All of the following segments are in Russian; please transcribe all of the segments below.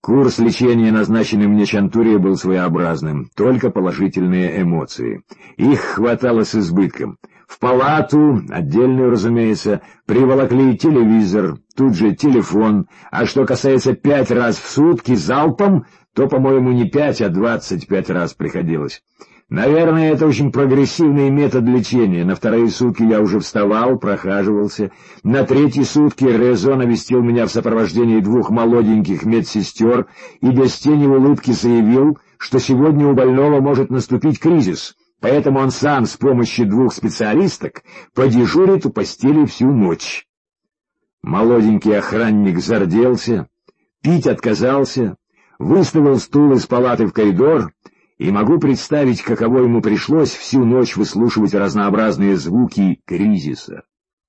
Курс лечения, назначенный мне Чантурией, был своеобразным, только положительные эмоции. Их хватало с избытком. В палату, отдельную, разумеется, приволокли телевизор, тут же телефон, а что касается 5 раз в сутки залпом, то, по-моему, не 5, а 25 раз приходилось. Наверное, это очень прогрессивный метод лечения. На 2-е сутки я уже вставал, прохаживался. На 3-е сутки Резо навестил меня в сопровождении 2 молоденьких медсестер и без тени улыбки заявил, что сегодня у больного может наступить кризис, поэтому он сам с помощью 2 специалисток подежурит у постели всю ночь. Молоденький охранник зарделся, пить отказался, выставил стул из палаты в коридор, и могу представить, каково ему пришлось всю ночь выслушивать разнообразные звуки кризиса.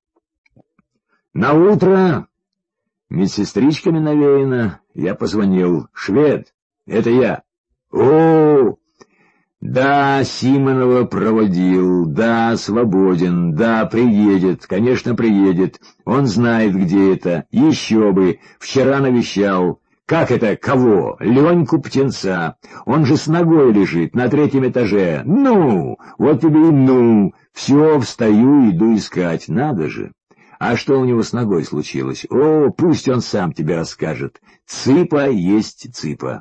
Наутро, медсестричками навеяно, я позвонил. «Швед, это я». «О, да, Симонова проводил, да, свободен, да, приедет, конечно, приедет. Он знает, где это. Еще бы, вчера навещал». «Как это? Кого? Леньку Птенца. Он же с ногой лежит на 3-м этаже. Ну, вот тебе и ну. Все, встаю, иду искать. Надо же. А что у него с ногой случилось? О, пусть он сам тебе расскажет. Цыпа есть цыпа».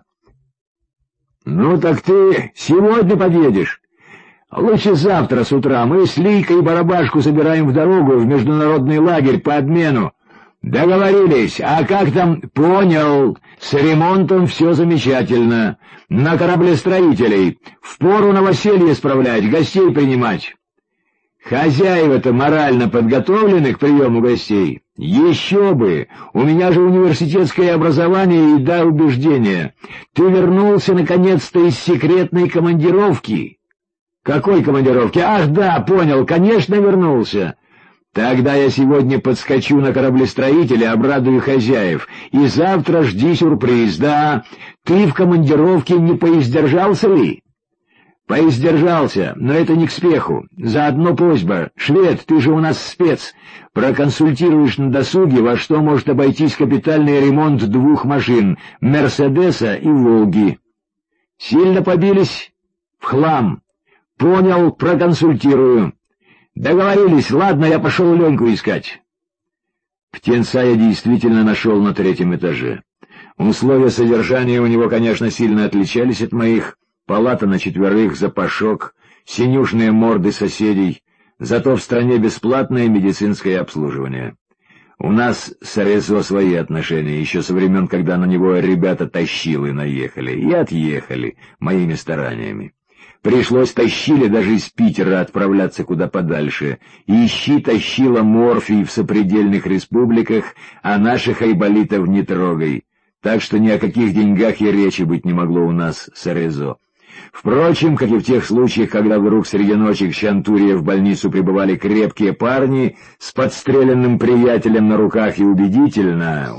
«Ну так ты сегодня подъедешь?» «Лучше завтра с утра. Мы с Лийкой и Барабашку собираем в дорогу в международный лагерь по обмену». «Договорились. А как там?» «Понял. С ремонтом все замечательно. На кораблестроителей. Впору новоселье справлять, гостей принимать». «Хозяева-то морально подготовлены к приему гостей?» «Еще бы! У меня же университетское образование и дар убеждения. Ты вернулся наконец-то из секретной командировки». «Какой командировки? Ах, да, понял, конечно, вернулся». «Тогда я сегодня подскочу на кораблестроителя, обрадую хозяев, и завтра жди сюрприз, да? Ты в командировке не поиздержался ли?» «Поиздержался, но это не к спеху. Заодно просьба. Швед, ты же у нас спец. Проконсультируешь на досуге, во что может обойтись капитальный ремонт 2 машин — «Мерседеса» и «Волги». Сильно побились? В хлам. Понял, проконсультирую. «Договорились. Ладно, я пошел Леньку искать». Птенца я действительно нашел на 3-м этаже. Условия содержания у него, конечно, сильно отличались от моих. Палата на 4, запашок, синюшные морды соседей. Зато в стране бесплатное медицинское обслуживание. У нас с Резо свои отношения, еще со времен, когда на него ребята тащилы наехали и отъехали моими стараниями. Пришлось тащили даже из Питера отправляться куда подальше. Ищи тащила морфий в сопредельных республиках, а наших айболитов не трогай. Так что ни о каких деньгах и речи быть не могло у нас с Резо. Впрочем, как и в тех случаях, когда вдруг среди ночи к Чантурии в больницу прибывали крепкие парни с подстреленным приятелем на руках и убедительно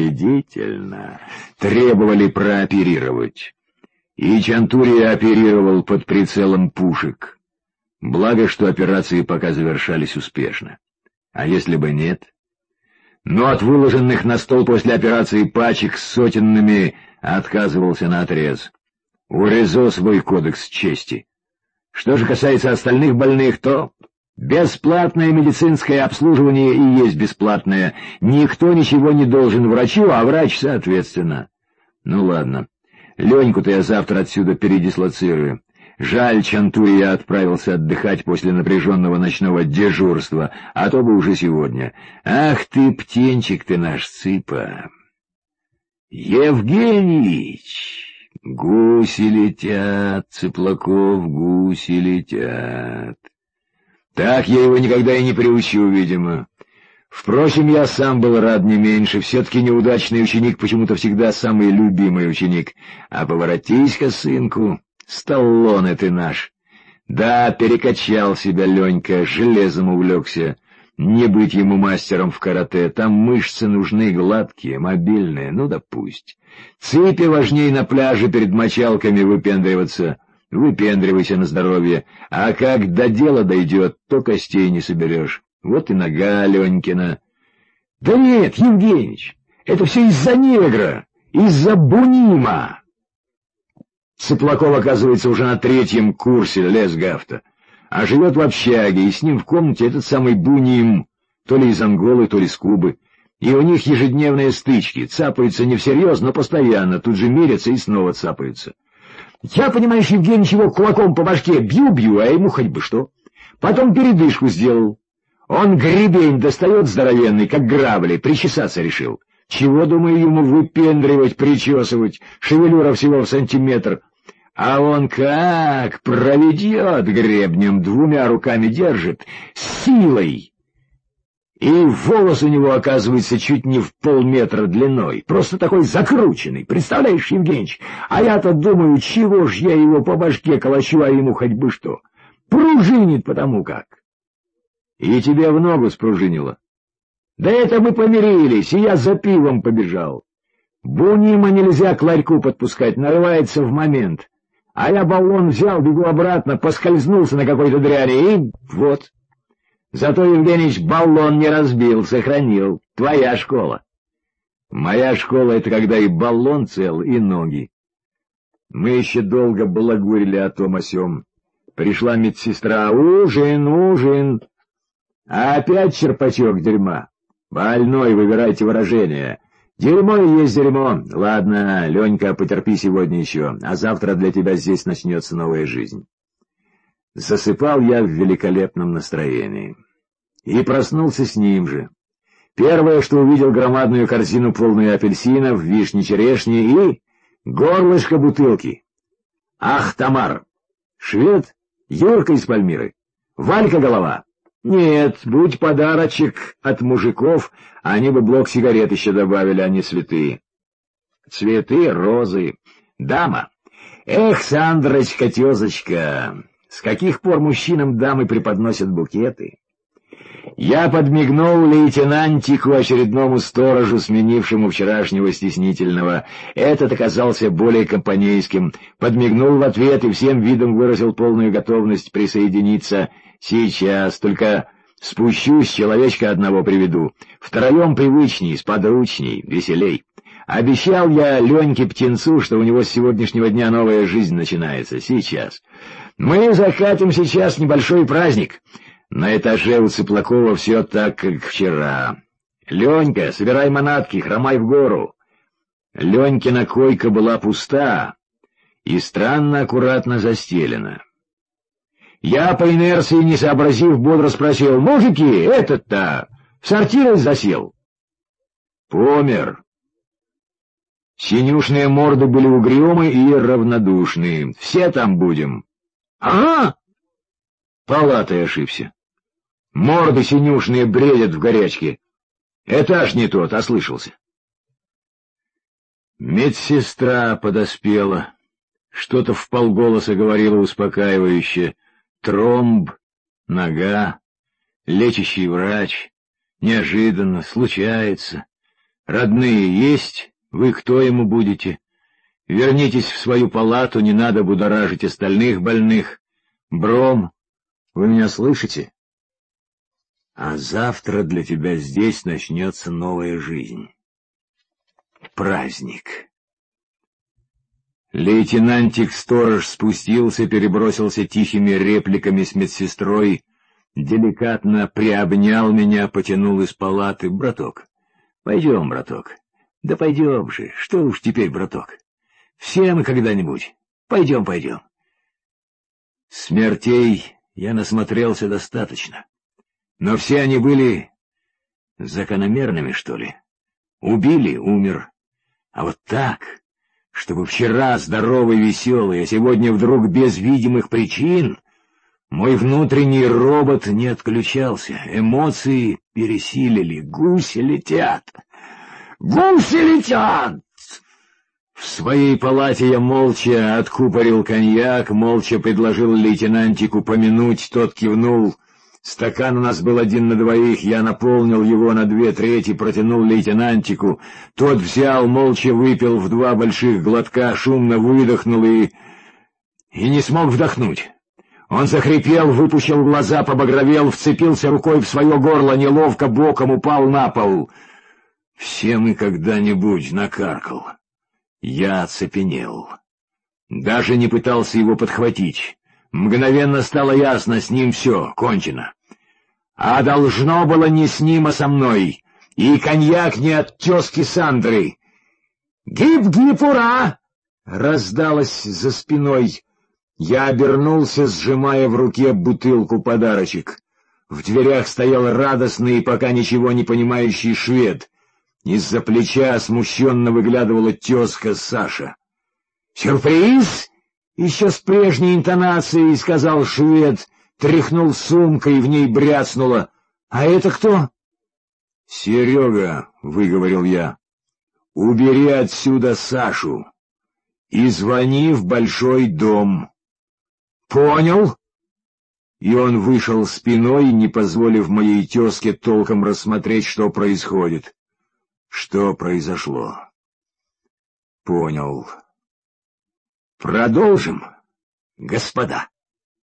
требовали прооперировать. И Чантурия оперировал под прицелом пушек. Благо, что операции пока завершались успешно. А если бы нет? Но от выложенных на стол после операции пачек с сотенными отказывался наотрез. У Резо свой кодекс чести. Что же касается остальных больных, то бесплатное медицинское обслуживание и есть бесплатное. Никто ничего не должен врачу, а врач соответственно. Ну ладно. Леньку-то я завтра отсюда передислоцирую. Жаль, Чантурия отправился отдыхать после напряженного ночного дежурства, а то бы уже сегодня. Ах ты, птенчик ты наш, цыпа! Евгеньевич! Гуси летят, Цыплаков, гуси летят. Так я его никогда и не приучу, видимо. Впрочем, я сам был рад не меньше. Все-таки неудачный ученик почему-то всегда самый любимый ученик. А поворотись-ка, сынку, Сталлоне ты наш. Да, перекачал себя Ленька, железом увлекся. Не быть ему мастером в карате, там мышцы нужны гладкие, мобильные, ну да пусть. Цыпе важней на пляже перед мочалками выпендриваться. Выпендривайся на здоровье, а как до дела дойдет, то костей не соберешь. Вот и нога Ленькина. Да нет, Евгеньевич, это все из-за негра. Из-за Бунима. Цыплаков, оказывается, уже на 3-м курсе лесгавта, а живет в общаге, и с ним в комнате этот самый Буним, то ли из Анголы, то ли с Кубы. И у них ежедневные стычки, цапаются не всерьез, но постоянно, тут же мирятся и снова цапаются. Я, понимаешь, Евгений, его кулаком по башке бью, а ему хоть бы что. Потом передышку сделал. Он гребень достает здоровенный, как грабли, причесаться решил. Чего, думаю, ему выпендривать, причесывать, шевелюра всего в сантиметр. А он как проведет гребнем, 2 руками держит, силой. И волос у него, оказывается, чуть не в полметра длиной, просто такой закрученный, представляешь, Евгеньевич? А я-то думаю, чего ж я его по башке колочу, а ему хоть бы что. Пружинит потому как. И тебе в ногу спружинило. Да это мы помирились, и я за пивом побежал. Бунима нельзя к ларьку подпускать, нарывается в момент. А я баллон взял, бегу обратно, поскользнулся на какой-то дряни, и вот. Зато, Евгеньевич, баллон не разбил, сохранил. Твоя школа. Моя школа — это когда и баллон цел, и ноги. Мы еще долго балагурили о том о сём. Пришла медсестра. Ужин. А опять черпачок дерьма. Больной, выбирайте выражение. Дерьмо и есть дерьмо. Ладно, Ленька, потерпи сегодня еще, а завтра для тебя здесь начнется новая жизнь. Засыпал я в великолепном настроении. И проснулся с ним же. Первое, что увидел, громадную корзину, полную апельсинов, вишни, черешни и горлышко бутылки. Ах, Тамар! Швед? Юрка из Пальмиры? Валька голова? Нет, будь подарочек от мужиков, они бы блок сигарет еще добавили, а не цветы. Цветы, розы. Дама. Эх, Сандрочка, тезочка, с каких пор мужчинам дамы преподносят букеты? Я подмигнул лейтенантику, очередному сторожу, сменившему вчерашнего стеснительного. Этот оказался более компанейским. Подмигнул в ответ и всем видом выразил полную готовность присоединиться. Сейчас, только спущусь, человечка одного приведу. Втроем привычней, сподручней, веселей. Обещал я Леньке-птенцу, что у него с сегодняшнего дня новая жизнь начинается. Сейчас. Мы закатим сейчас небольшой праздник. На этаже у Цыплакова все так, как вчера. Ленька, собирай манатки, хромай в гору. Ленькина койка была пуста и странно аккуратно застелена. Я по инерции, не сообразив, бодро спросил: «Мужики, этот-то в сортире засел?» Помер. Синюшные морды были угрюмы и равнодушные. Все там будем. Ага. Палатой ошибся. Морды синюшные бредят в горячке. Этаж не тот, ослышался. Медсестра подоспела. Что-то вполголоса говорила успокаивающе. Тромб, нога, лечащий врач. Неожиданно, случается. Родные есть? Вы кто ему будете? Вернитесь в свою палату, не надо будоражить остальных больных. Бром, вы меня слышите? А завтра для тебя здесь начнется новая жизнь. Праздник. Лейтенантик-сторож спустился, перебросился тихими репликами с медсестрой, деликатно приобнял меня, потянул из палаты. «Браток, пойдем, браток». «Да пойдем же, что уж теперь, браток. Все мы когда-нибудь. Пойдем. Смертей я насмотрелся достаточно. Но все они были закономерными, что ли. Убили — умер. А вот так, чтобы вчера здоровый, веселый, а сегодня вдруг без видимых причин, мой внутренний робот не отключался. Эмоции пересилили. Гуси летят! Гуси летят! В своей палате я молча откупорил коньяк, молча предложил лейтенантику помянуть, тот кивнул. Стакан у нас был 1 на 2, я наполнил его на 2/3, протянул лейтенантику. Тот взял, молча выпил в 2 больших глотка, шумно выдохнул и не смог вдохнуть. Он захрипел, выпучил глаза, побагровел, вцепился рукой в свое горло, неловко боком упал на пол. Все мы когда-нибудь, накаркал. Я оцепенел. Даже не пытался его подхватить. Мгновенно стало ясно, с ним все, кончено. А должно было не с ним, а со мной. И коньяк не от тезки Сандры. «Гип-гип, ура!» — раздалось за спиной. Я обернулся, сжимая в руке бутылку-подарочек. В дверях стоял радостный и пока ничего не понимающий швед. Из-за плеча смущенно выглядывала тезка Саша. «Сюрприз!» — еще с прежней интонацией сказал швед, тряхнул сумкой, в ней бряцнуло. «А это кто?» «Серега», — выговорил я, — «убери отсюда Сашу и звони в большой дом». «Понял». И он вышел спиной, не позволив моей тезке толком рассмотреть, что происходит. Что произошло? Понял. Продолжим, господа.